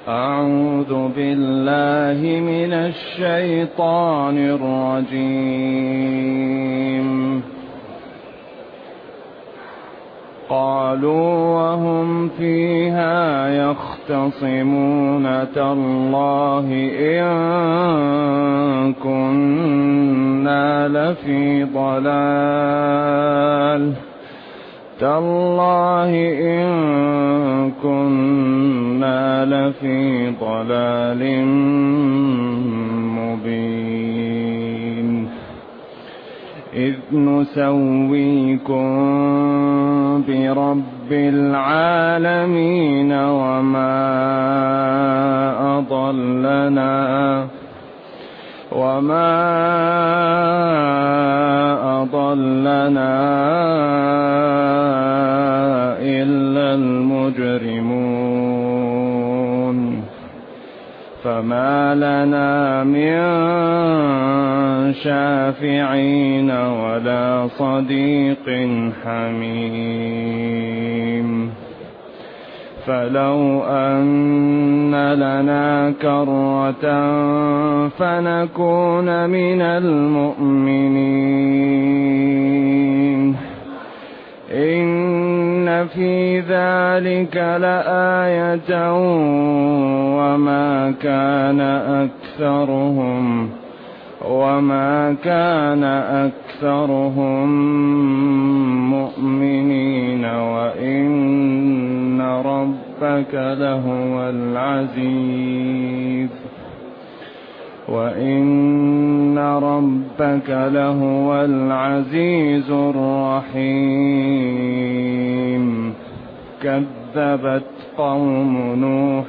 أعوذ بالله من الشيطان الرجيم. قالوا وهم فيها يختصمون تالله إن كنا لفي ضلال تالله إن كنا لفي ضلال مبين إذ نسويكم برب العالمين وما أضلنا إلا المجرمون فما لنا من شافعين ولا صديق حميم فلو أن لنا كرة فنكون من المؤمنين إن في ذلك لآية وما كان أكثرهم مؤمنين وإن ربك لهو العزيز الرحيم كذبت قوم نوح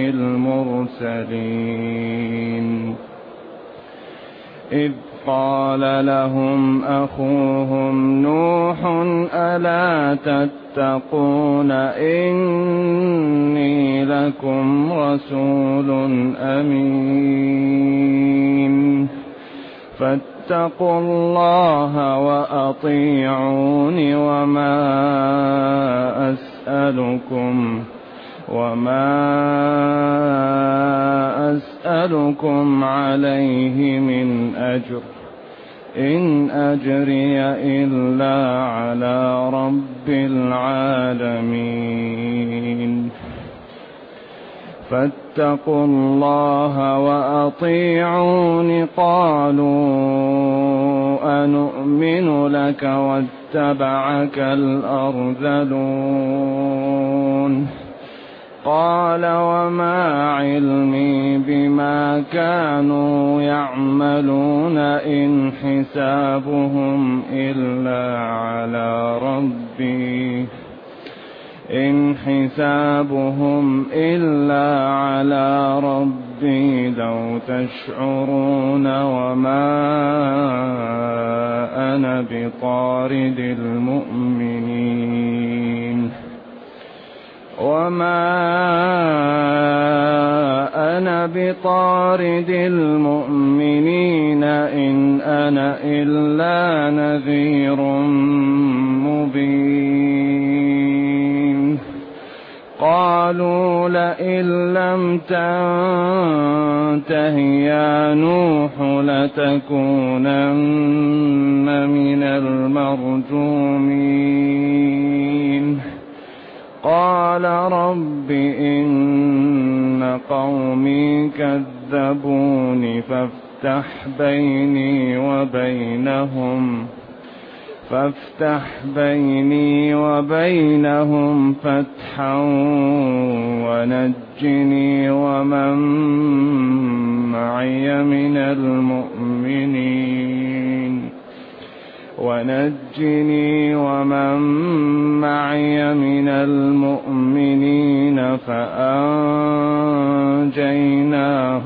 المرسلين إذ قال لهم أخوهم نوح ألا تتقون إني لكم رسول أمين فاتقوا الله وأطيعون وما أسألكم عليه من أجر إن أجري إلا على رب العالمين فاتقوا الله وأطيعون قالوا أنؤمن لك واتبعك الأرذلون قال وما علمي بما كانوا يعملون إن حسابهم إلا على ربي لو تشعرون وما أنا بطارد المؤمنين إن أنا إلا نذير مبين قالوا لئن لم تنته يا نوح لتكونن من المرجومين قال رب إن قومي كذبوني فافتح بيني وبينهم فتحا ونجني ومن معي من المؤمنين فأنجيناه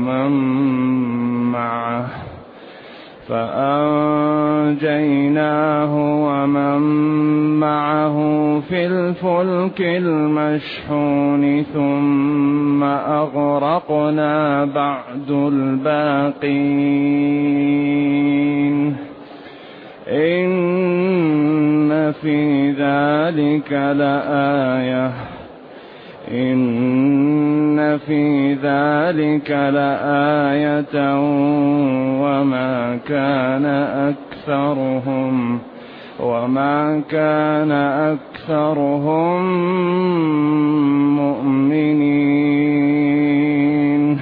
ومن معه في الفلك المشحون ثم أغرقنا بعد الباقين إن في ذلك لآية في ذلك لآية وما كان أكثرهم مؤمنين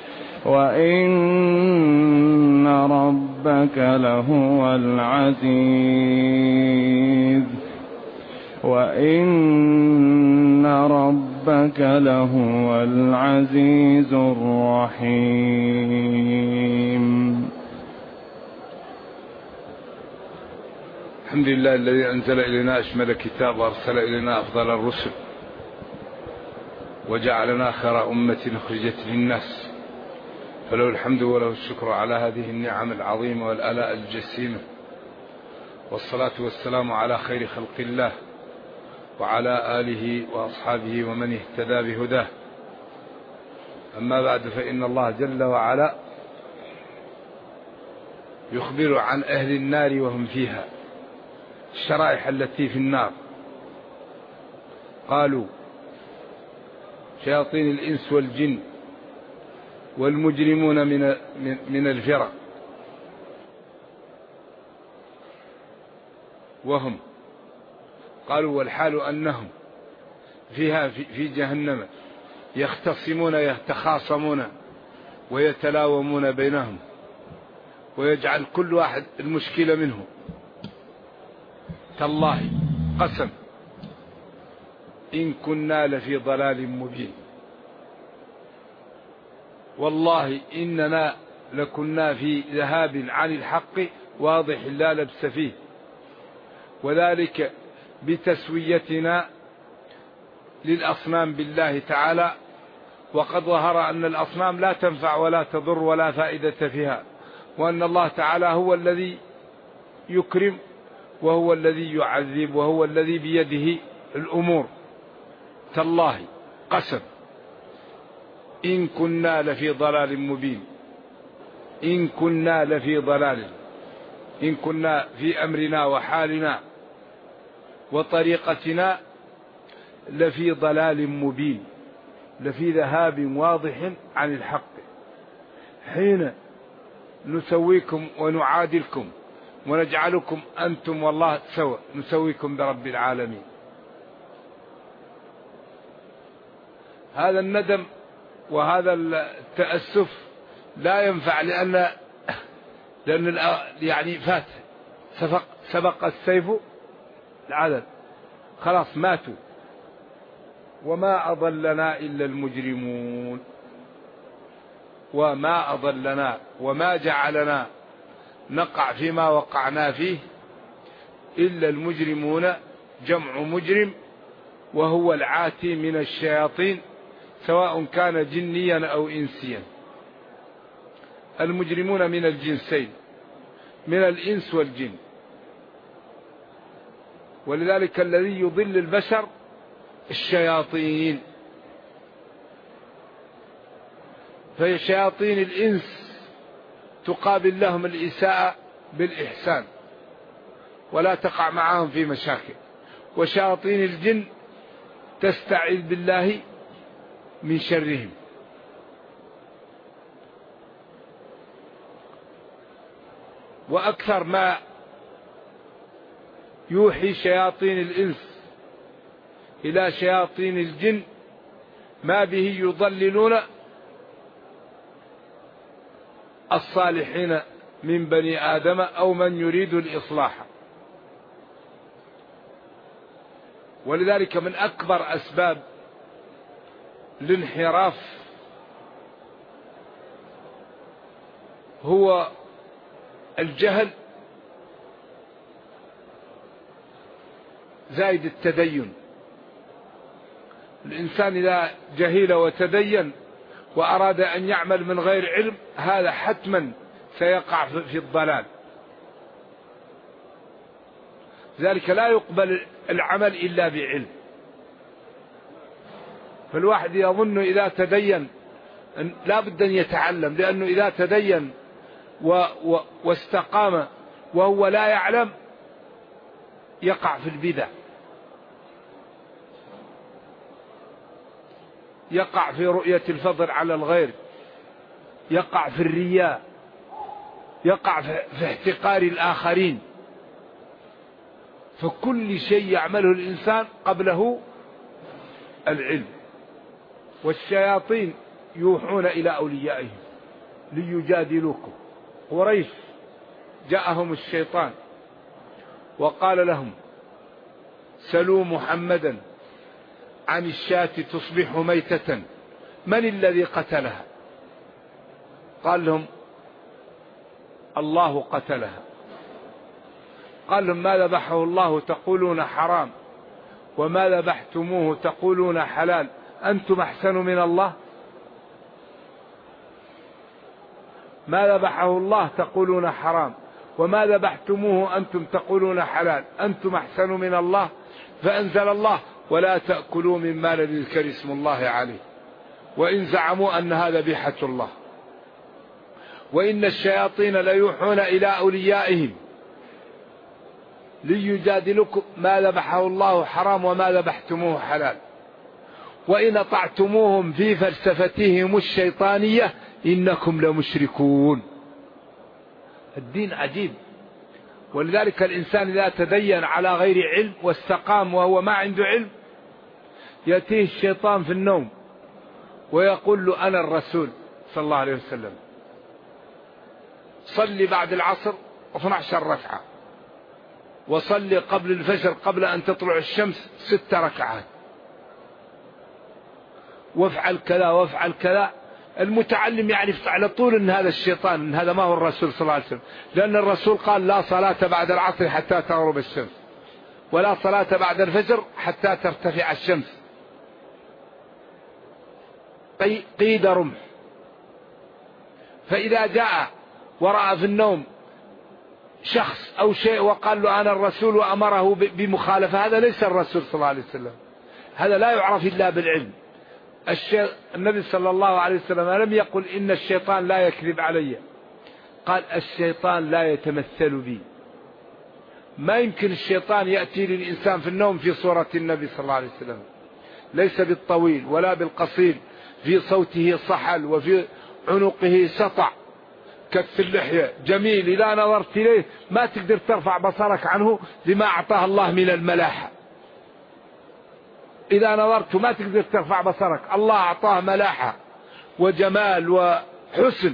وإن ربك لهو العزيز الرحيم. الحمد لله الذي أنزل إلينا أشمل كتاب وأرسل إلينا أفضل الرسل وجعلنا خير أمة أخرجت للناس، فله الحمد وله الشكر على هذه النعم العظيمة والآلاء الجسيمة، والصلاة والسلام على خير خلق الله وعلى آله وأصحابه ومن اهتدى بهداه. أما بعد، فإن الله جل وعلا يخبر عن أهل النار وهم فيها، الشرائح التي في النار. قالوا شياطين الإنس والجن والمجرمون من الفرق، وهم قالوا والحال أنهم فيها في جهنم يختصمون يتخاصمون ويتلاومون بينهم، ويجعل كل واحد المشكلة منه. تالله قسم إن كنا لفي ضلال مبين، والله إننا لكنا في ذهاب عن الحق واضح لا لبس فيه، وذلك بتسويتنا للأصنام بالله تعالى، وقد ظهر أن الأصنام لا تنفع ولا تضر ولا فائدة فيها، وأن الله تعالى هو الذي يكرم وهو الذي يعذب وهو الذي بيده الأمور. تالله قسم إن كنا لفي ضلال مبين، إن كنا لفي ضلال، إن كنا في أمرنا وحالنا وطريقتنا لفي ضلال مبين، لفي ذهاب واضح عن الحق، حين نسويكم ونعادلكم ونجعلكم أنتم والله سوى، نسويكم برب العالمين. هذا الندم وهذا التأسف لا ينفع، لأن يعني فات، سبق السيف العدل، خلاص ماتوا، وما أضلنا إلا المجرمون، وما أضلنا وما جعلنا نقع فيما وقعنا فيه إلا المجرمون، جمع مجرم، وهو العاتي من الشياطين سواء كان جنيا أو إنسيا. المجرمون من الجنسين، من الإنس والجن، ولذلك الذي يضل البشر الشياطين. فشياطين الإنس تقابل لهم الإساءة بالإحسان ولا تقع معهم في مشاكل، وشياطين الجن تستعيذ بالله من شرهم. وأكثر ما يوحي شياطين الإنس إلى شياطين الجن ما به يضللون الصالحين من بني آدم أو من يريد الإصلاح. ولذلك من أكبر أسباب الانحراف هو الجهل زائد التدين. الإنسان إذا جهل وتدين وأراد أن يعمل من غير علم، هذا حتما سيقع في الضلال. ذلك لا يقبل العمل إلا بعلم. فالواحد يظن إذا تدين لا بد أن يتعلم، لأنه إذا تدين واستقام وهو لا يعلم يقع في البدع. يقع في رؤية الفضل على الغير، يقع في الرياء، يقع في احتقار الآخرين. فكل شيء يعمله الإنسان قبله العلم. والشياطين يوحون إلى أوليائهم ليجادلوكم. قريش جاءهم الشيطان وقال لهم سلوا محمدا عن الشاة تصبح ميتة من الذي قتلها؟ قال لهم الله قتلها. قال لهم ما ذبحه الله تقولون حرام، وما ذبحتموه تقولون حلال، أنتم أحسن من الله؟ ما ذبحه الله تقولون حرام، وما ذبحتموه أنتم تقولون حلال، أنتم أحسن من الله؟ فأنزل الله ولا تأكلوا مما لم يذكر اسم الله عليه، وإن زعموا أنها ذبيحة الله. وإن الشياطين ليوحون إلى أوليائهم ليجادلكم ما ذبحه الله حرام وما ذبحتموه حلال، وإن أطعتموهم في فلسفتهم الشيطانية إنكم لمشركون. الدين عجيب. ولذلك الإنسان إذا تدين على غير علم واستقام وهو ما عنده علم، يأتيه الشيطان في النوم ويقول له أنا الرسول صلى الله عليه وسلم، صلي بعد العصر 12 ركعة، وصلي قبل الفجر قبل أن تطلع الشمس 6 ركعات، وافعل كذا وافعل كذا. المتعلم يعرف على طول أن هذا الشيطان، أن هذا ما هو الرسول صلى الله عليه وسلم، لأن الرسول قال لا صلاة بعد العصر حتى تغرب الشمس، ولا صلاة بعد الفجر حتى ترتفع الشمس. قيد رمح. فإذا جاء ورأى في النوم شخص أو شيء وقال له أنا الرسول وأمره بمخالفة، هذا ليس الرسول صلى الله عليه وسلم، هذا لا يعرف إلا بالعلم. النبي صلى الله عليه وسلم لم يقل إن الشيطان لا يكذب علي، قال الشيطان لا يتمثل بي. ما يمكن الشيطان يأتي للإنسان في النوم في صورة النبي صلى الله عليه وسلم، ليس بالطويل ولا بالقصير، في صوته صحل وفي عنقه سطع كف اللحية جميل، إذا نظرت إليه ما تقدر ترفع بصرك عنه لما أعطاه الله من الملاحة. إذا نظرت ما تقدر ترفع بصرك، الله أعطاه ملاحة وجمال وحسن.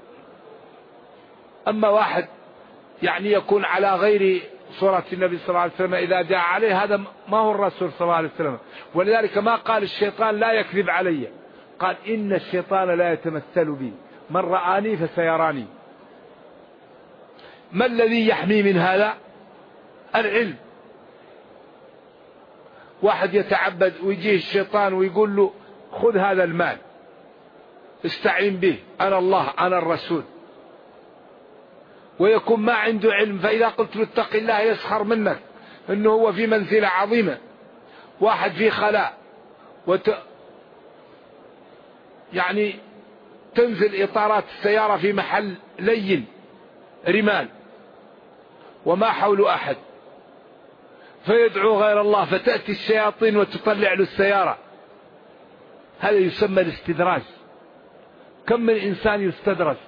أما واحد يعني يكون على غير صورة النبي صلى الله عليه وسلم إذا جاء عليه، هذا ما هو الرسول صلى الله عليه وسلم. ولذلك ما قال الشيطان لا يكذب علي، قال إن الشيطان لا يتمثل بي، من رآني فسيراني. ما الذي يحمي من هذا؟ العلم. واحد يتعبد ويجيه الشيطان ويقول له خذ هذا المال استعين به، أنا الله أنا الرسول، ويكون ما عنده علم، فإذا قلت له اتق الله يسخر منك، إنه هو في منزلة عظيمة. واحد في خلاء يعني تنزل إطارات السيارة في محل لين رمال وما حول أحد، فيدعو غير الله، فتأتي الشياطين وتطلع له السيارة. هذا يسمى الاستدراج. كم من إنسان يستدرج.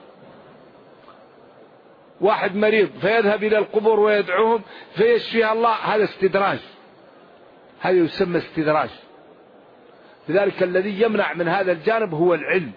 واحد مريض فيذهب إلى القبور ويدعوهم فيشفيها الله، هذا استدراج، هذا يسمى استدراج. لذلك الذي يمنع من هذا الجانب هو العلم.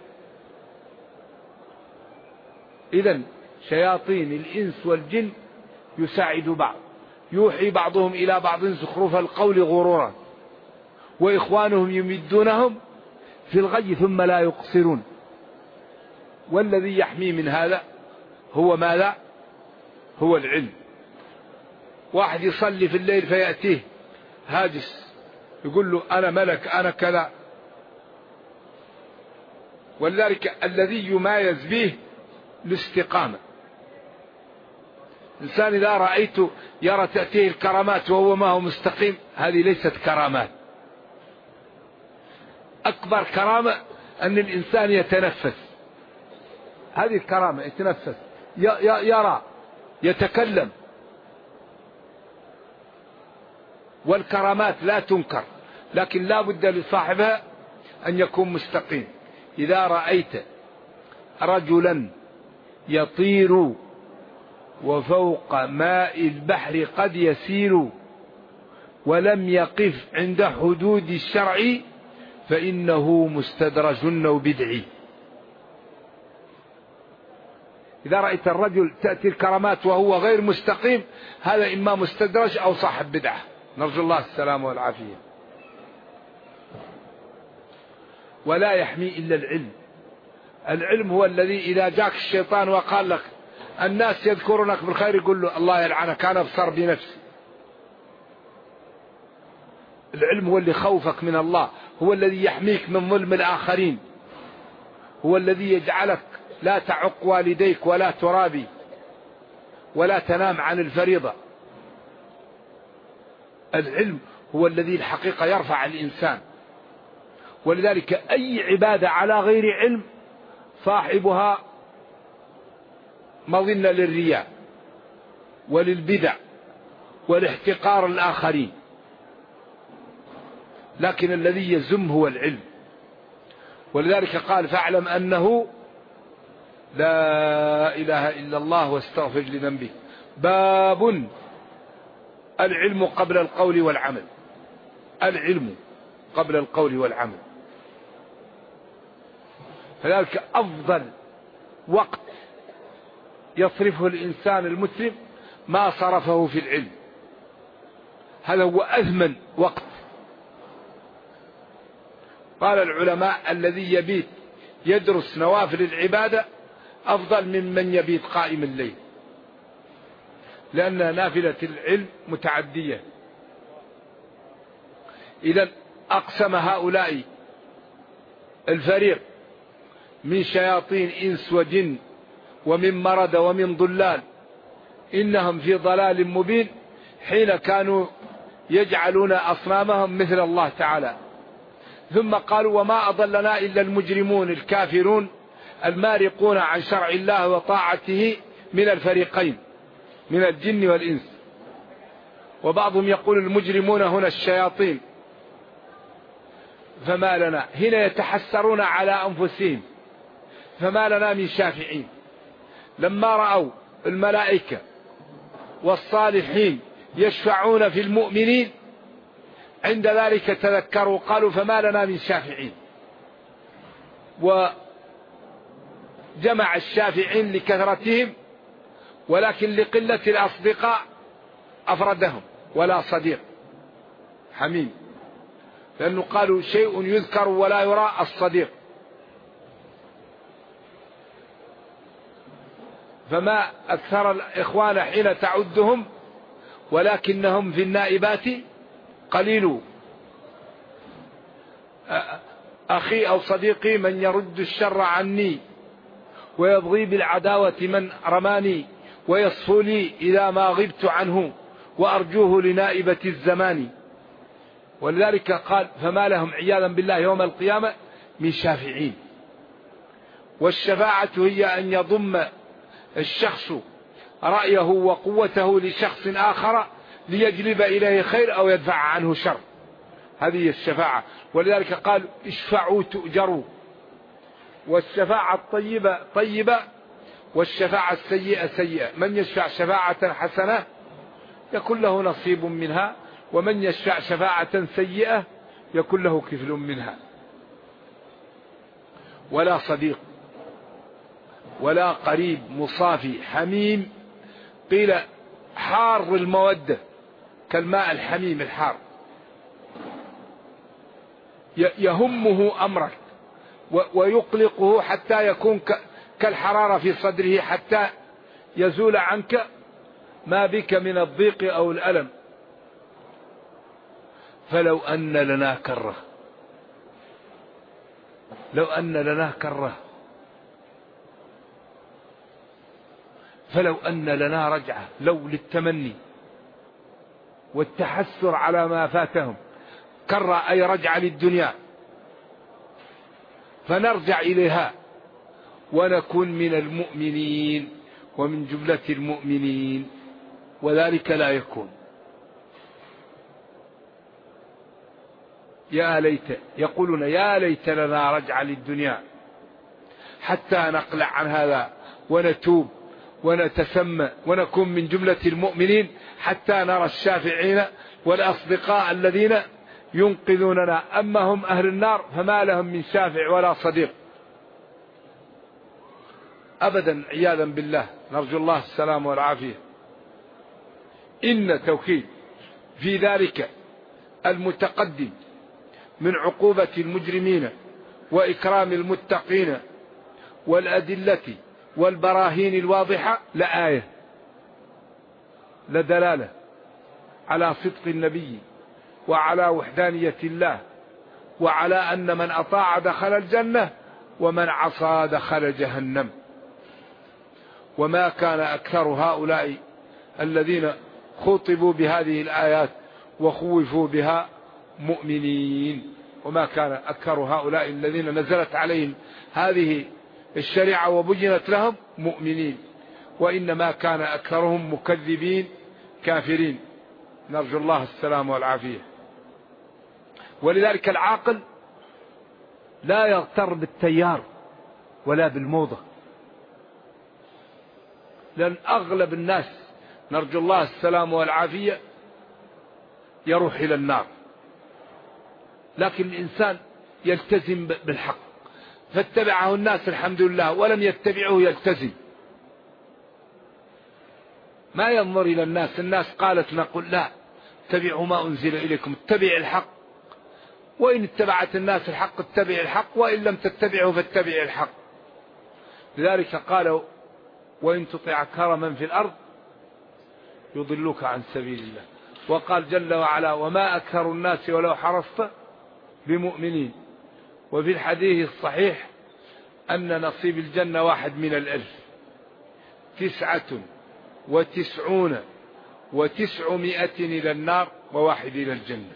إذن شياطين الإنس والجن يساعد بعض، يوحي بعضهم إلى بعض زخرف القول غرورا، وإخوانهم يمدونهم في الغي ثم لا يقصرون. والذي يحمي من هذا هو ماذا؟ هو العلم. واحد يصلي في الليل فيأتيه هاجس يقول له أنا ملك أنا كذا. ولذلك الذي يمايز به الاستقامة. إنسان إذا رأيته يرى تأتيه الكرامات وهو ما هو مستقيم، هذه ليست كرامات. أكبر كرامة أن الإنسان يتنفس، هذه الكرامة، يتنفس، يرى، يتكلم. والكرامات لا تنكر، لكن لا بد لصاحبها أن يكون مستقيم. إذا رأيت رجلا يطير وفوق ماء البحر قد يسير ولم يقف عند حدود الشرع فإنه مستدرج أو بدعي. إذا رأيت الرجل تأتي الكرامات وهو غير مستقيم، هذا إما مستدرج أو صاحب بدعة، نرجو الله السلامة والعافية. ولا يحمي إلا العلم. العلم هو الذي إذا جاك الشيطان وقال لك الناس يذكرونك بالخير يقول له الله يلعنك أنا أبصر بنفسي. العلم هو اللي خوفك من الله، هو الذي يحميك من ظلم الآخرين، هو الذي يجعلك لا تعق والديك ولا ترابي ولا تنام عن الفريضة. العلم هو الذي الحقيقة يرفع الإنسان. ولذلك أي عبادة على غير علم صاحبها مظنة للرياء وللبدع والاحتقار الآخرين، لكن الذي يزم هو العلم. ولذلك قال فاعلم أنه لا إله إلا الله واستغفر لذنبه. باب العلم قبل القول والعمل. العلم قبل القول والعمل. فذلك أفضل وقت يصرفه الإنسان المسلم ما صرفه في العلم، هذا هو أثمن وقت. قال العلماء الذي يبيت يدرس نوافل العبادة أفضل من يبيت قائم الليل، لأن نافلة العلم متعدية. إذا أقسم هؤلاء الفريق من شياطين إنس وجن ومن مرد ومن ضلال إنهم في ضلال مبين حين كانوا يجعلون أصنامهم مثل الله تعالى. ثم قالوا وما أضلنا إلا المجرمون الكافرون المارقون عن شرع الله وطاعته من الفريقين من الجن والإنس. وبعضهم يقول المجرمون هنا الشياطين. فما لنا هنا يتحسرون على أنفسهم، فما لنا من شافعين. لما رأوا الملائكة والصالحين يشفعون في المؤمنين عند ذلك تذكروا قالوا فما لنا من شافعين. وجمع الشافعين لكثرتهم، ولكن لقلة الأصدقاء أفردهم ولا صديق حميم، لأنه قالوا شيء يذكر ولا يرى الصديق. فما أكثر الإخوان حين تعدهم، ولكنهم في النائبات قليل. أخي أو صديقي من يرد الشر عني ويبغي بالعداوة من رماني ويصفو لي إذا ما غبت عنه وأرجوه لنائبة الزمان. ولذلك قال فما لهم عياذا بالله يوم القيامة من شافعين. والشفاعة هي أن يضم الشخص رأيه وقوته لشخص آخر ليجلب إليه خير أو يدفع عنه شر، هذه الشفاعة. ولذلك قال اشفعوا تؤجروا. والشفاعة الطيبة طيبة والشفاعة السيئة سيئة. من يشفع شفاعة حسنة يكون له نصيب منها، ومن يشفع شفاعة سيئة يكون له كفل منها. ولا صديق ولا قريب مصافي حميم، قيل حار المودة كالماء الحميم الحار، يهمه أمرك ويقلقه حتى يكون كالحرارة في صدره حتى يزول عنك ما بك من الضيق أو الألم. فلو أن لنا كرة، لو أن لنا كرة، فلو أن لنا رجعة، لو للتمني والتحسر على ما فاتهم. كرة أي رجعة للدنيا، فنرجع إليها ونكون من المؤمنين ومن جملة المؤمنين، وذلك لا يكون يا ليت، يقولون يا ليت لنا رجعا للدنيا حتى نقلع عن هذا ونتوب ونتسمى ونكون من جملة المؤمنين حتى نرى الشافعين والأصدقاء الذين ينقذوننا. أما هم أهل النار فما لهم من شافع ولا صديق أبدا، عياذا بالله، نرجو الله السلام والعافية. إن توكيد في ذلك المتقدم من عقوبة المجرمين وإكرام المتقين والأدلة والبراهين الواضحة لآية، لدلالة على صدق النبي وعلى وحدانية الله، وعلى أن من أطاع دخل الجنة ومن عصى دخل جهنم. وما كان أكثر هؤلاء الذين خطبوا بهذه الآيات وخوفوا بها مؤمنين، وما كان أكثر هؤلاء الذين نزلت عليهم هذه الشريعة وبينت لهم مؤمنين، وإنما كان أكثرهم مكذبين كافرين، نرجو الله السلام والعافية. ولذلك العاقل لا يغتر بالتيار ولا بالموضة، لأن أغلب الناس نرجو الله السلام والعافية يروح إلى النار، لكن الإنسان يلتزم بالحق، فاتبعه الناس الحمد لله، ولم يتبعه يلتزم، ما ينظر إلى الناس. الناس قالت نقول لا، اتبعوا ما أنزل إليكم، اتبع الحق، وإن اتبعت الناس الحق اتبع الحق، وإن لم تتبعه فاتبع الحق. لذلك قالوا وإن تطع أكثر من في الأرض يضلوك عن سبيل الله. وقال جل وعلا وما أكثر الناس ولو حرصت بمؤمنين. وفي الحديث الصحيح أن نصيب الجنة 1 من 1000، 99 و900 إلى النار و1 إلى الجنة.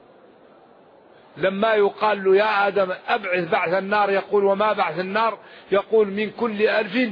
لما يقال له يا آدم أبعث بعث النار، يقول وما بعث النار؟ يقول من كل 1000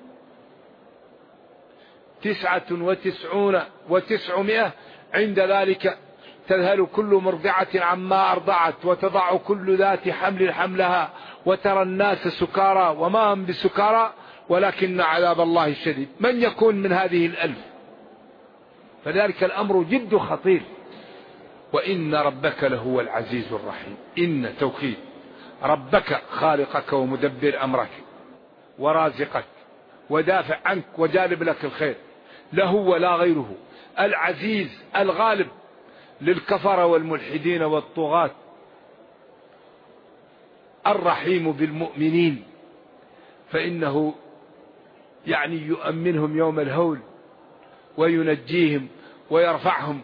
99 و900. عند ذلك تذهل كل مرضعة عما أرضعت وتضع كل ذات حمل حملها وترى الناس سكارى وما هم بسكارى ولكن عذاب الله شديد. من يكون من هذه 1000؟ فذلك الأمر جد خطير. وإن ربك لهو العزيز الرحيم. إن توكيد ربك خالقك ومدبر أمرك ورازقك ودافع عنك وجالب لك الخير، له ولا غيره، العزيز الغالب للكفر والملحدين والطغاة، الرحيم بالمؤمنين، فإنه يعني يؤمنهم يوم الهول وينجيهم ويرفعهم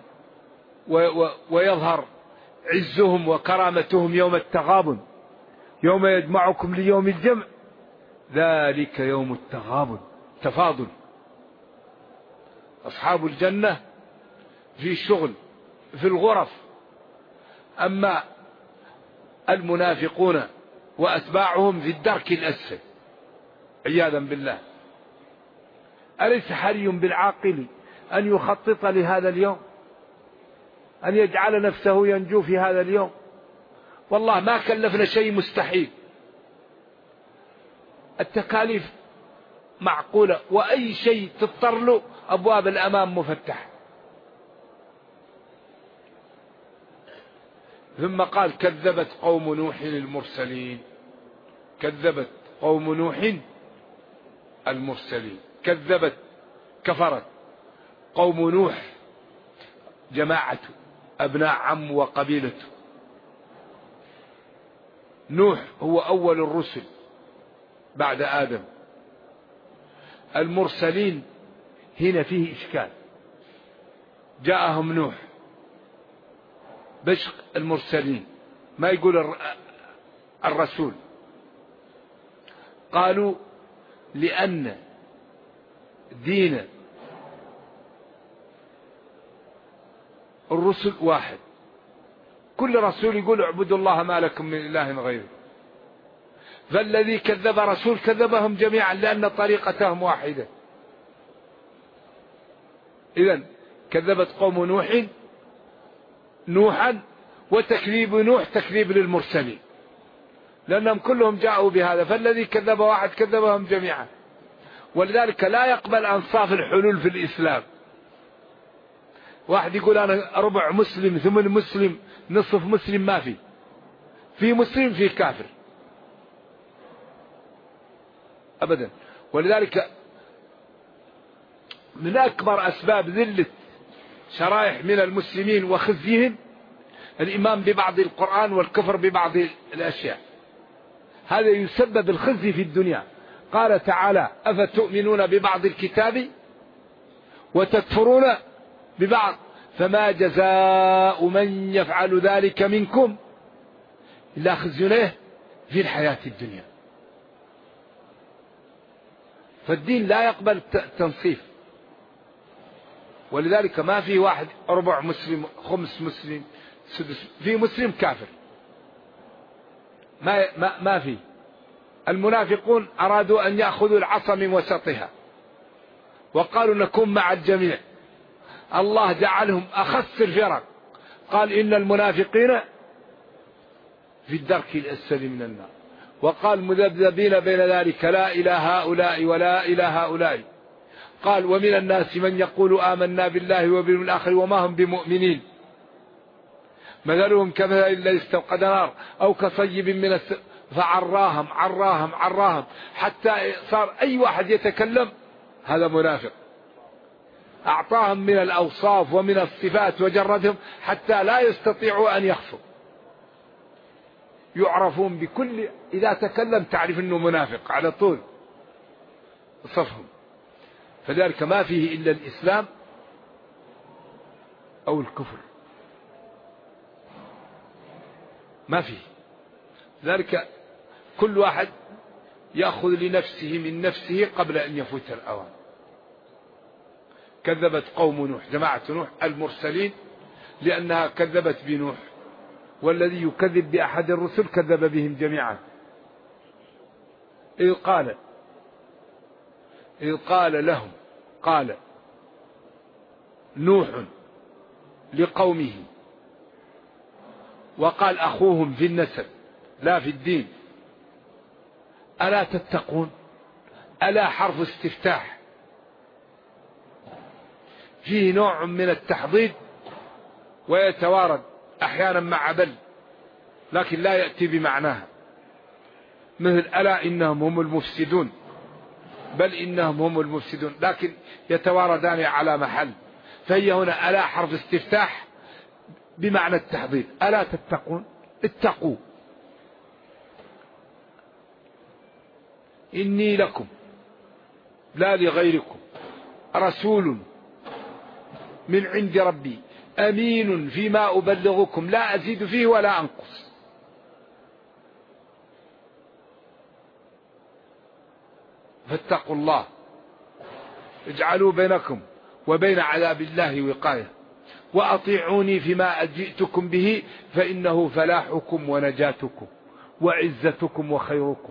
ويظهر عزهم وكرامتهم يوم التغابن، يوم يجمعكم ليوم الجمع، ذلك يوم التغابن، تفاضل. أصحاب الجنة في شغل في الغرف، أما المنافقون وأتباعهم في الدرك الأسفل عياذا بالله. أليس حري بالعاقل أن يخطط لهذا اليوم، أن يجعل نفسه ينجو في هذا اليوم؟ والله ما كلفنا شيء مستحيل، التكاليف معقولة، وأي شيء تضطر له أبواب الأمام مفتحة. ثم قال كذبت قوم نوح المرسلين. كذبت قوم نوح المرسلين، كذبت كفرت قوم نوح، جماعته أبناء عم وقبيلته. نوح هو أول الرسل بعد آدم. المرسلين هنا فيه إشكال، جاءهم نوح بشق المرسلين، ما يقول الرسول. قالوا لأن دين الرسل واحد، كل رسول يقول اعبدوا الله ما لكم من إله غيره، فالذي كذب رسول كذبهم جميعا لأن طريقتهم واحدة. إذن كذبت قوم نوحا وتكذيب نوح تكذيب للمرسلين، لأنهم كلهم جاءوا بهذا، فالذي كذب واحد كذبهم جميعا. ولذلك لا يقبل أنصاف الحلول في الإسلام. واحد يقول أنا ربع مسلم ثمن مسلم نصف مسلم، ما في مسلم في كافر أبدا. ولذلك من أكبر أسباب ذلة شرائح من المسلمين وخزيهم الإيمان ببعض القرآن والكفر ببعض الأشياء، هذا يسبب الخزي في الدنيا. قال تعالى أفتؤمنون ببعض الكتاب وتكفرون ببعض فما جزاء من يفعل ذلك منكم إلا خزي له في الحياة الدنيا. فالدين لا يقبل التنصيف. ولذلك ما في واحد ربع مسلم خمس مسلم سدس، في مسلم كافر ما في. المنافقون أرادوا أن يأخذوا العصا من وسطها وقالوا نكون مع الجميع، الله جعلهم أخس الفرق، قال إن المنافقين في الدرك الأسفل من النار، وقال مذبذبين بين ذلك لا إلى هؤلاء ولا إلى هؤلاء، قال ومن الناس من يقول آمنا بالله وباليوم الآخر وما هم بمؤمنين، مثلهم كمثل الذي استوقد نار أو كصيب من فعراهم حتى صار أي واحد يتكلم هذا منافق. أعطاهم من الأوصاف ومن الصفات وجردهم حتى لا يستطيعوا أن يخفوا، يعرفون بكل، إذا تكلم تعرف أنه منافق على طول صفهم. فذلك ما فيه إلا الإسلام أو الكفر، ما فيه. ذلك كل واحد يأخذ لنفسه من نفسه قبل أن يفوت الأوان. كذبت قوم نوح جماعة نوح المرسلين لأنها كذبت بنوح، والذي يكذب بأحد الرسل كذب بهم جميعا. إذ قال لهم، قال نوح لقومه، وقال أخوهم في النسب لا في الدين، ألا تتقون؟ ألا حرف استفتاح فيه نوع من التحضيض ويتوارد أحيانا مع بل، لكن لا يأتي بمعناها، مثل ألا إنهم هم المفسدون، بل إنهم هم المفسدون، لكن يتواردان على محل. فهي هنا ألا حرف استفتاح بمعنى التحضيض، ألا تتقون؟ اتقوا. إني لكم لا لغيركم رسول من عند ربي أمين فيما أبلغكم لا أزيد فيه ولا أنقص. فاتقوا الله اجعلوا بينكم وبين عذاب الله وقاية، وأطيعوني فيما جئتكم به فإنه فلاحكم ونجاتكم وعزتكم وخيركم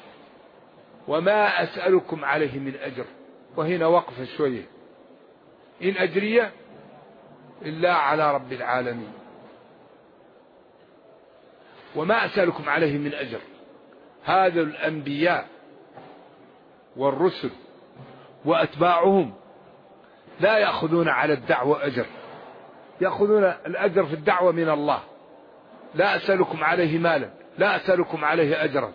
وما أسألكم عليه من أجر. وهنا وقف شوية، إن أجري إلا على رب العالمين. وما أسألكم عليه من أجر، هذا الأنبياء والرسل وأتباعهم لا يأخذون على الدعوة أجر، يأخذون الأجر في الدعوة من الله. لا أسألكم عليه مالا، لا أسألكم عليه أجرا،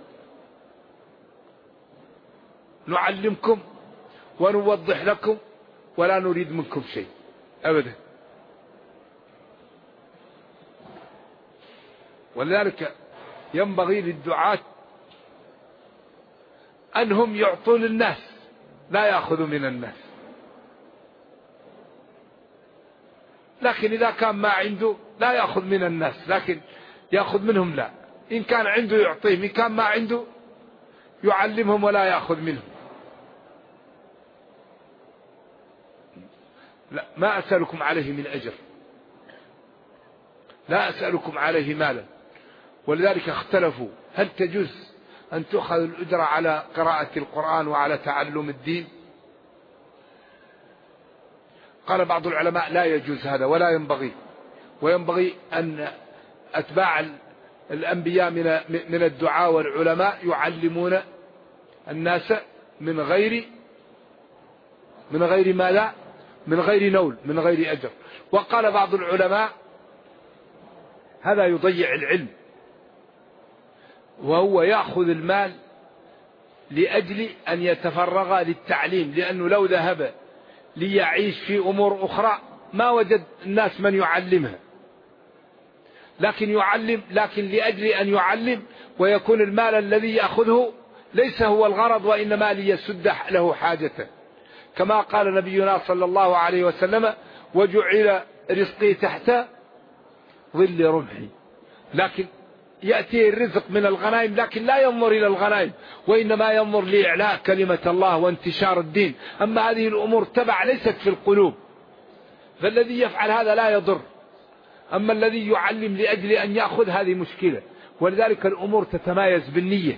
نعلمكم ونوضح لكم ولا نريد منكم شيء أبدا. ولذلك ينبغي للدعاة أنهم يعطون الناس لا يأخذوا من الناس، لكن إذا كان ما عنده لا يأخذ من الناس، لكن يأخذ منهم لا، إن كان عنده يعطيهم، إن كان ما عنده يعلمهم ولا يأخذ منهم. لا، ما أسألكم عليه من أجر، لا أسألكم عليه مالا. ولذلك اختلفوا هل تجوز أن تؤخذ الأجرة على قراءة القرآن وعلى تعلم الدين؟ قال بعض العلماء لا يجوز هذا ولا ينبغي، وينبغي أتباع الأنبياء من الدعاء والعلماء يعلمون الناس من غير ماذا؟ من غير نول، من غير أجر. وقال بعض العلماء هذا يضيع العلم، وهو يأخذ المال لأجل أن يتفرغ للتعليم، لأنه لو ذهب ليعيش في أمور أخرى ما وجد الناس من يعلمها، لكن يعلم لأجل أن يعلم، ويكون المال الذي يأخذه ليس هو الغرض، وإنما ليسد له حاجته، كما قال نبينا صلى الله عليه وسلم: وجعل رزقي تحت ظل رمحي. لكن يأتي الرزق من الغنائم، لكن لا ينظر إلى الغنائم، وإنما ينظر لإعلاء كلمة الله وانتشار الدين. أما هذه الأمور تبع ليست في القلوب، فالذي يفعل هذا لا يضر. أما الذي يعلم لأجل أن يأخذ هذه مشكلة. ولذلك الأمور تتمايز بالنية،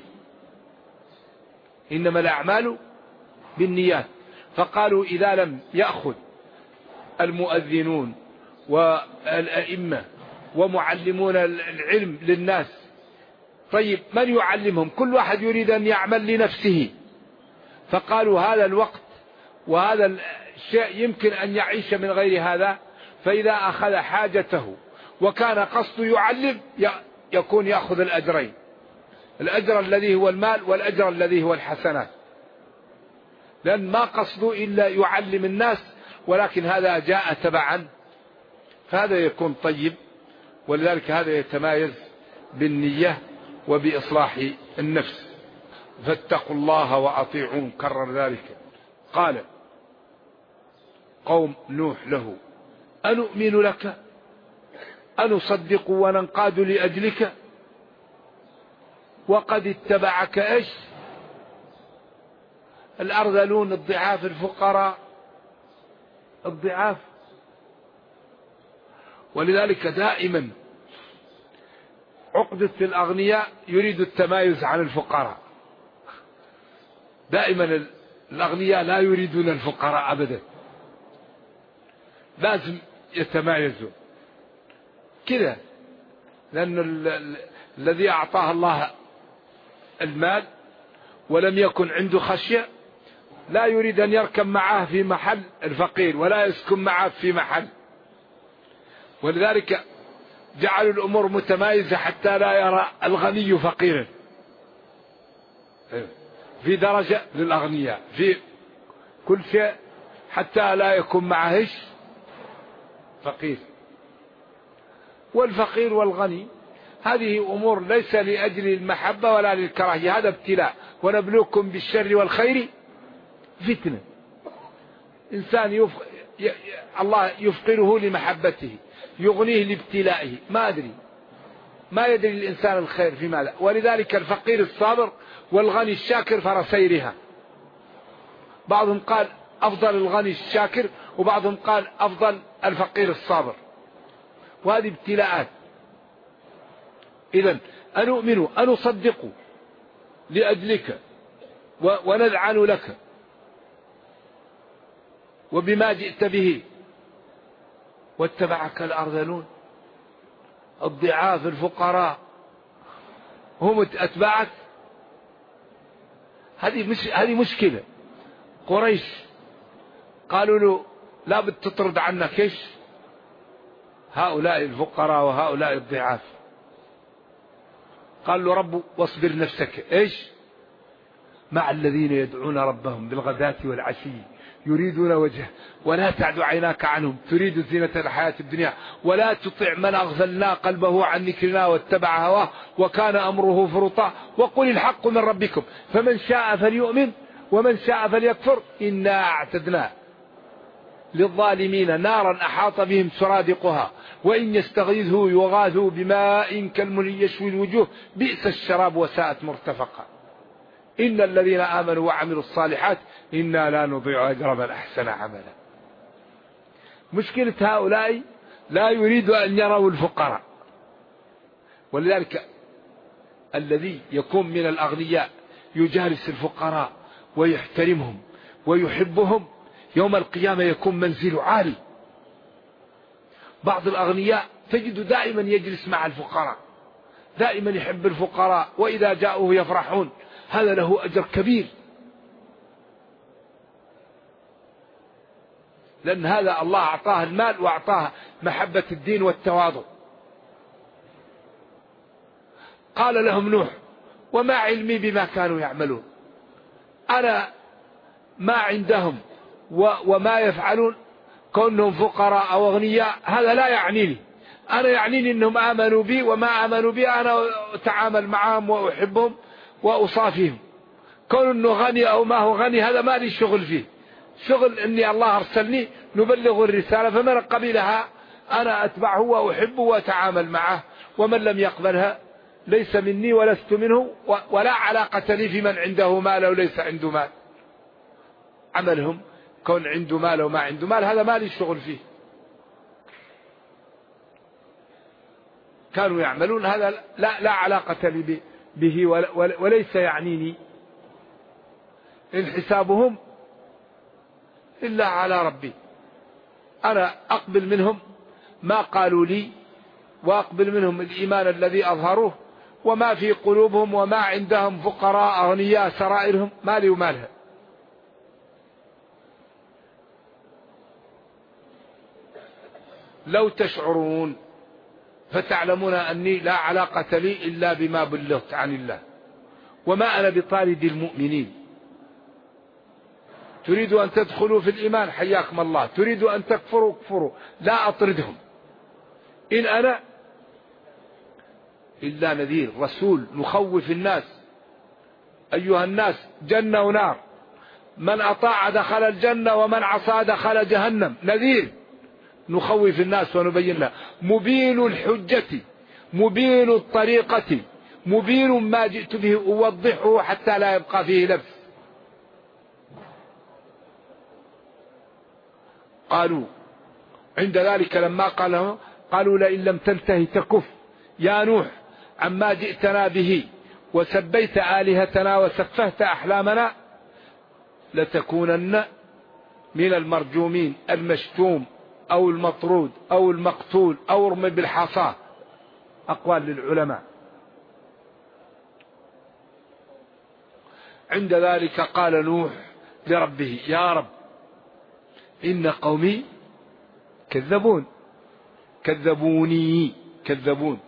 إنما الأعمال بالنيات. فقالوا إذا لم يأخذ المؤذنون والأئمة ومعلمون العلم للناس، طيب من يعلمهم؟ كل واحد يريد أن يعمل لنفسه. فقالوا هذا الوقت وهذا الشيء يمكن أن يعيش من غير هذا، فإذا أخذ حاجته وكان قصده يعلم يكون يأخذ الأجرين، الأجر الذي هو المال والأجر الذي هو الحسنات، لأن ما قصده إلا يعلم الناس، ولكن هذا جاء تبعا، فهذا يكون طيب. ولذلك هذا يتمايز بالنية وبإصلاح النفس. فاتقوا الله وأطيعون، كرر ذلك. قال قوم نوح له: أنؤمن لك؟ أنصدق وننقاد لأجلك وقد اتبعك إيش؟ الأرذلون، الضعاف، الفقراء، الضعاف. ولذلك دائما عقدة الأغنياء يريد التمايز عن الفقراء. دائما الأغنياء لا يريدون الفقراء أبدا، لازم يتمايزوا كذا، لأن الذي أعطاه الله المال ولم يكن عنده خشية لا يريد أن يركب معه في محل الفقير ولا يسكن معه في محل. ولذلك جعلوا الأمور متمايزة حتى لا يرى الغني فقيرا، في درجة للأغنياء في كل شيء، حتى لا يكون معه فقير. والفقير والغني هذه أمور ليس لأجل المحبة ولا للكراهية، هذا ابتلاء. ونبلوكم بالشر والخير فتنة. إنسان الله يفقره لمحبته، يغنيه لابتلائه، ما يدري الإنسان الخير في ماذا. ولذلك الفقير الصابر والغني الشاكر فرسيرها. بعضهم قال أفضل الغني الشاكر، وبعضهم قال أفضل الفقير الصابر، وهذه ابتلاءات. إذن أنؤمن أنصدق لأجلك ونذعن لك وبما جئت به واتبعك الأرذلون، الضعاف، الفقراء هم أتباعك. هذه مشكلة. قريش قالوا له لا بد تطرد عنك إيش؟ هؤلاء الفقراء وهؤلاء الضعاف. قال له رب واصبر نفسك إيش؟ مع الذين يدعون ربهم بالغداة والعشي يريدون وجهه ولا تعد عيناك عنهم تريد زينة الحياة الدنيا ولا تطع من أغفلنا قلبه عن ذكرنا واتبع هواه وكان أمره فرطا وقل الحق من ربكم فمن شاء فليؤمن ومن شاء فليكفر إنا أعتدنا للظالمين نارا أحاط بهم سرادقها وإن يستغيثوا يغاثوا بماء كالمهل يشوي الوجوه بئس الشراب وساءت مرتفقا إن الذين آمنوا وعملوا الصالحات إنا لا نضيع أجر من أحسن عملا. مشكلة هؤلاء لا يريد أن يروا الفقراء. ولذلك الذي يكون من الأغنياء يجالس الفقراء ويحترمهم ويحبهم يوم القيامة يكون منزل عالي. بعض الأغنياء تجد دائما يجلس مع الفقراء، دائما يحب الفقراء، وإذا جاءوه يفرحون، هذا له أجر كبير، لأن هذا الله أعطاه المال وأعطاه محبة الدين والتواضع. قال لهم نوح: وما علمي بما كانوا يعملون، أنا ما عندهم وما يفعلون كونهم فقراء أو أغنياء هذا لا يعنيني، أنا يعنيني أنهم آمنوا بي، وما آمنوا بي أنا أتعامل معهم وأحبهم وأصافيهم. كون أنه غني أو ما هو غني هذا ما لي شغل فيه، شغل أني الله أرسلني نبلغ الرسالة، فمن قبلها أنا أتبعه وأحبه وأتعامل معه، ومن لم يقبلها ليس مني ولست منه، ولا علاقة لي في من عنده مال أو ليس عنده مال. عملهم كون عنده مال وما عنده مال هذا ما لي شغل فيه، كانوا يعملون هذا لا علاقة لي به وليس يعنيني، إن حسابهم إلا على ربي، أنا أقبل منهم ما قالوا لي، وأقبل منهم الإيمان الذي أظهروه، وما في قلوبهم وما عندهم فقراء أغنياء سرائرهم ما لي ومالها. لو تشعرون فتعلمون أني لا علاقة لي إلا بما بلغت عن الله، وما أنا بطارد المؤمنين. تريد أن تدخلوا في الإيمان حياكم الله، تريد أن تكفروا كفروا، لا أطردهم، إن أنا إلا نذير رسول نخوف الناس. أيها الناس جنة ونار، من أطاع دخل الجنة ومن عصى دخل جهنم، نذير نخوف الناس ونبين له، مبين الحجة مبين الطريقة مبين ما جئت به أوضحه حتى لا يبقى فيه لبس. قالوا عند ذلك لما قالوا لئن لم تنتهي تكف يا نوح عما جئتنا به وسبيت آلهتنا وسفهت أحلامنا لتكونن من المرجومين، المشتوم أو المطرود أو المقتول أو ارمي بالحصى، أقوال للعلماء. عند ذلك قال نوح لربه: يا رب إن قومي كذبون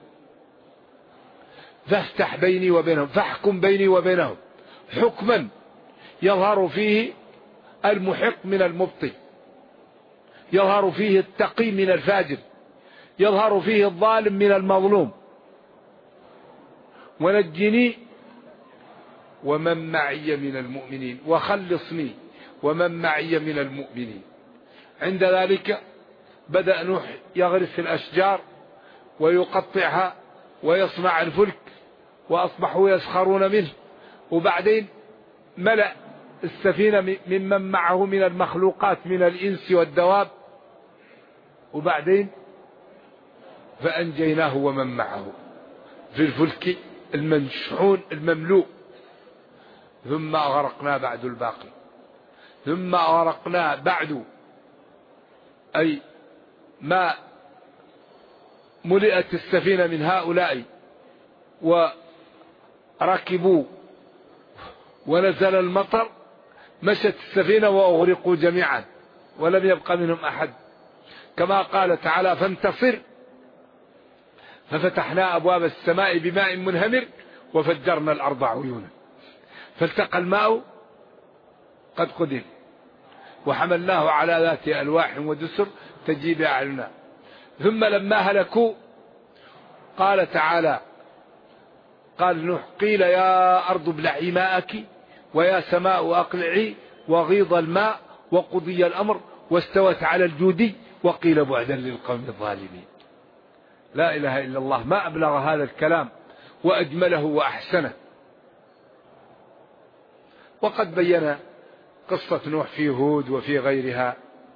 فافتح بيني وبينهم، فاحكم بيني وبينهم حكما يظهر فيه المحق من المبطل، يظهر فيه التقي من الفاجر، يظهر فيه الظالم من المظلوم، ونجني ومن معي من المؤمنين، وخلصني ومن معي من المؤمنين. عند ذلك بدأ نوح يغرس الأشجار ويقطعها ويصنع الفلك، وأصبحوا يسخرون منه، وبعدين ملأ السفينة ممن معه من المخلوقات من الإنس والدواب، وبعدين فأنجيناه ومن معه في الفلك المنشحون المملوء، ثم أغرقنا بعد الباقي، ثم أغرقنا بعد أي ما ملئت السفينة من هؤلاء وركبوا ونزل المطر، مشت السفينة وأغرقوا جميعا ولم يبق منهم أحد، كما قال تعالى: فانتصر ففتحنا أبواب السماء بماء منهمر وفجرنا الأرض عيونا فالتقى الماء قد قدر وحملناه على ذات ألواح ودسر تجري بأعيننا. ثم لما هلكوا قال تعالى: قال نوح: قيل يا أرض ابلعي ماءك ويا سماء أقلعي وغيض الماء وقضي الأمر واستوت على الجودي وقيل بعدا للقوم الظالمين. لا إله إلا الله، ما أبلغ هذا الكلام وأجمله وأحسنه. وقد بين قصة نوح في هود وفي غيرها،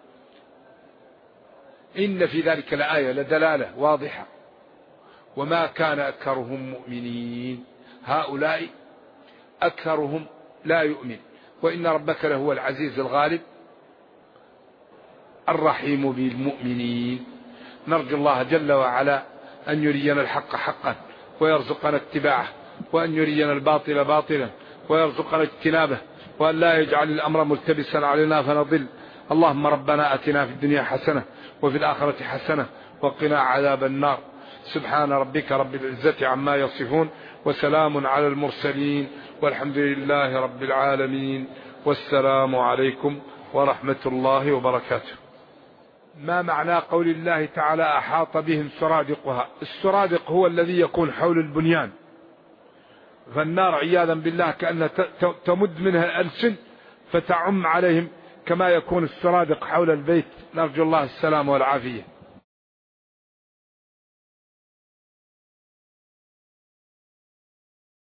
إن في ذلك لآية لدلالة واضحة. وما كان أكثرهم مؤمنين، هؤلاء أكثرهم لا يؤمن، وإن ربك لهو العزيز الغالب الرحيم بالمؤمنين. نرجو الله جل وعلا أن يرينا الحق حقا ويرزقنا اتباعه، وأن يرينا الباطل باطلا ويرزقنا اجتنابه، وأن لا يجعل الأمر ملتبسا علينا فنضل. اللهم ربنا أتنا في الدنيا حسنة وفي الآخرة حسنة وقنا عذاب النار. سبحان ربك رب العزة عما يصفون، وسلام على المرسلين، والحمد لله رب العالمين، والسلام عليكم ورحمة الله وبركاته. ما معنى قول الله تعالى أحاط بهم سرادقها؟ السرادق هو الذي يكون حول البنيان، فالنار عياذا بالله كأنها تمد منها الألسن فتعم عليهم كما يكون السرادق حول البيت، نرجو الله السلام والعافية.